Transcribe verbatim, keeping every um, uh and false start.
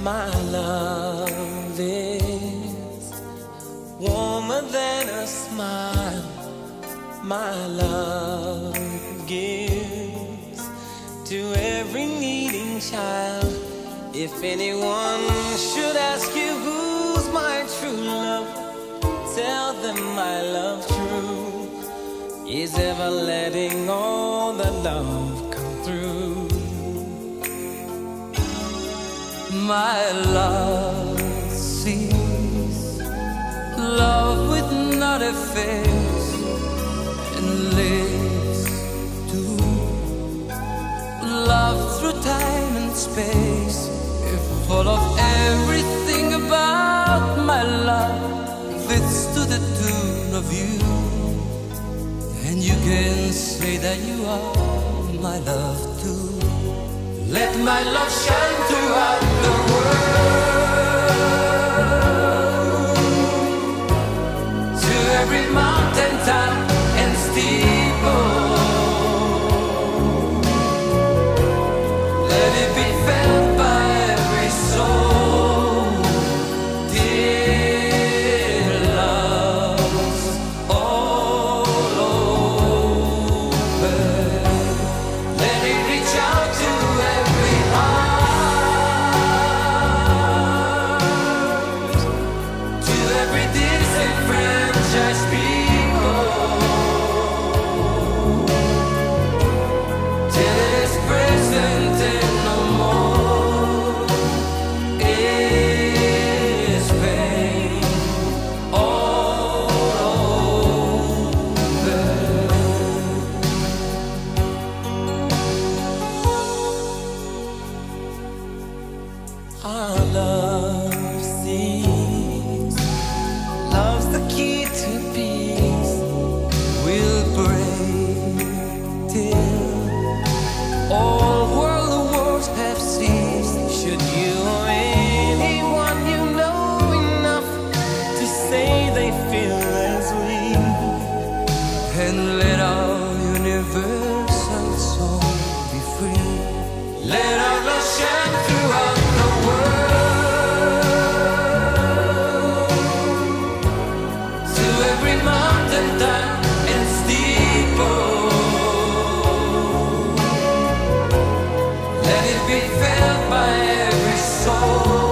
My love is warmer than a smile. My love gives to every needing child. If anyone should ask you who's my true love, tell them my love true is ever letting all the love come through. My love sees love with not a face and lives to love through time and space. If full of everything about my love fits to the tune of you, then you can say that you are my love too. Let my love shine throughout the world, to every mountain top and steeple. Let it be felt by every soul. Dear love's all over. Let it reach out to every heart, to every disenfranchised people, till it is present and no more is pain all over. Our love sees, love's the key to peace. We'll pray till all world wars have ceased. Should you or anyone you know enough to say they feel as we, and let our universal soul be free. Let our love shine throughout the world, to every mountain top and steeple. Let it be felt by every soul.